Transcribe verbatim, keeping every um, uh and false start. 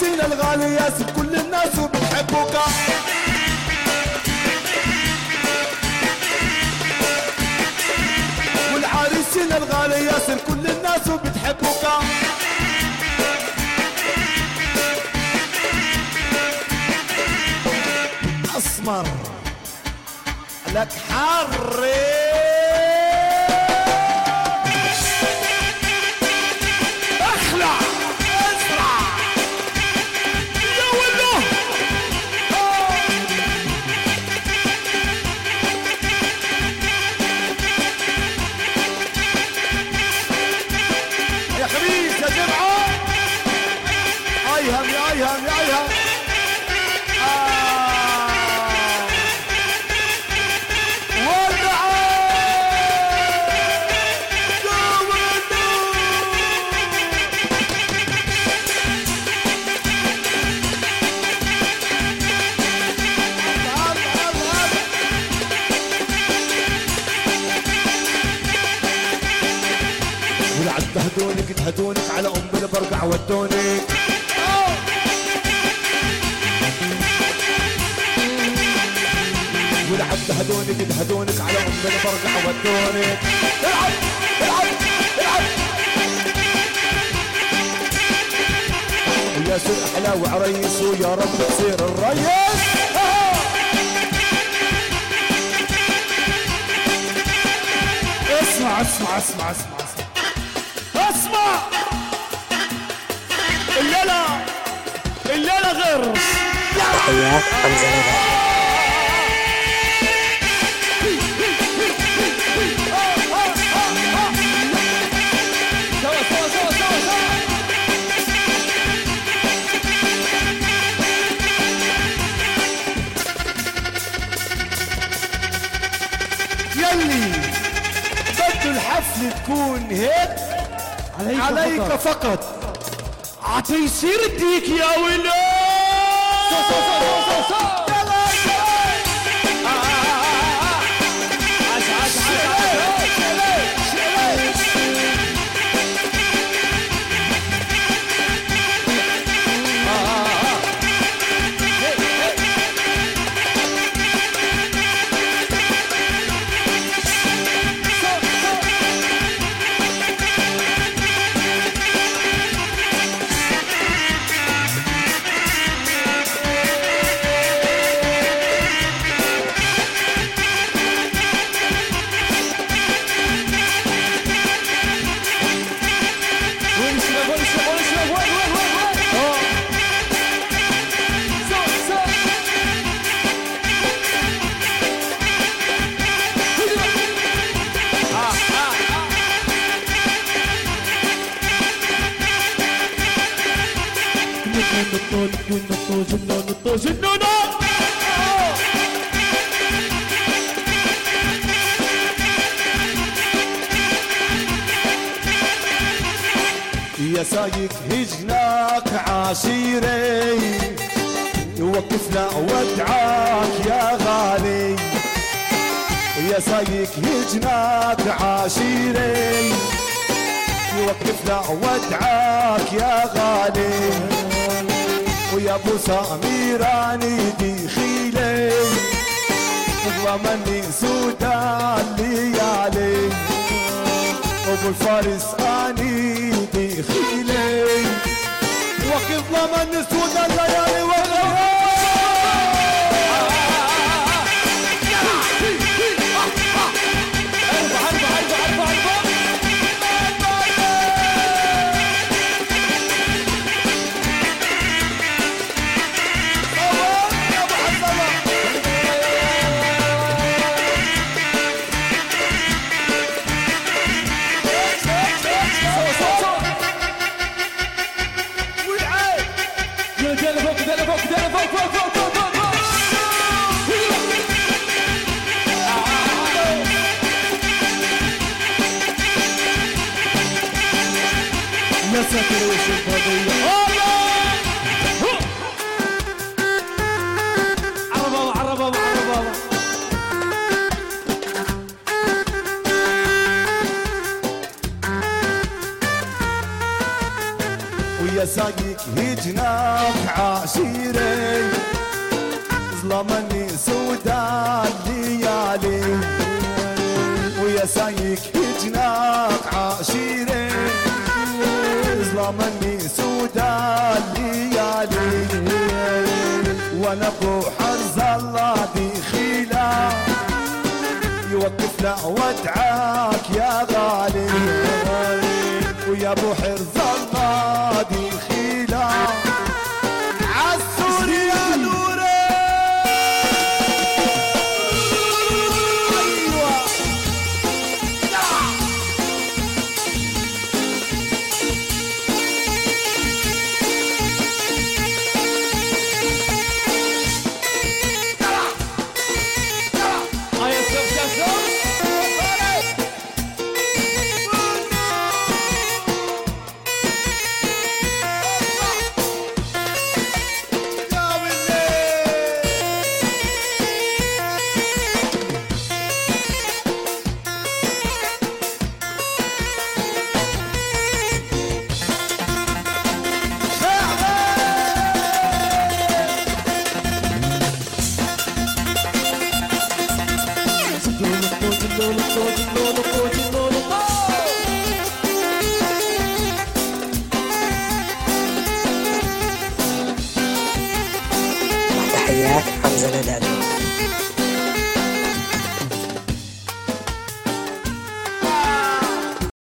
والعريسين الغالي ياسر كل الناس وبتحبوك. والعريسين الغالي ياسر كل الناس وبتحبوك. اسمر لك حري اخلع اسرع يا ولو يا خبيث يا جمعه. ايهم يا ايهم يا ايهم. تهدونك تهدونك على ام البرقع ودونك. ولعب تهدونك تهدونك على ام البرقع ودونك. العب العب العب وياسر احلى وعريس ويا رب تصير الريس. اسمع اسمع اسمع اسمع اسمع الليلة الليلة غير. تحيات حمزة نبع. سوا سوا سوا سوا سوا يلي بده الحفلة تكون هيك عليك, عليك فقط, فقط. عتيصير الديك يا ولاد. يا سايق هجناك عشيري يوقف لا ودعاك يا غالي. يا سايق هجناك عشيري يوقف لا ودعاك يا غالي. ويا ابو سميراني دي خيلي ومني سودان ليالي. ابو الفارس اني دي خيلي وقف ضمن سودان ليالي وغيري. سايق هجناك عشيري ظلمني سودا الليالي ويا سايق هجناك عشيري ظلمني سودا الليالي وانا ابو حرز الله دخيله يوقف لا ودعاك يا غالي ويا ابو حرز الله دخيله عالسور يا نوري ايوه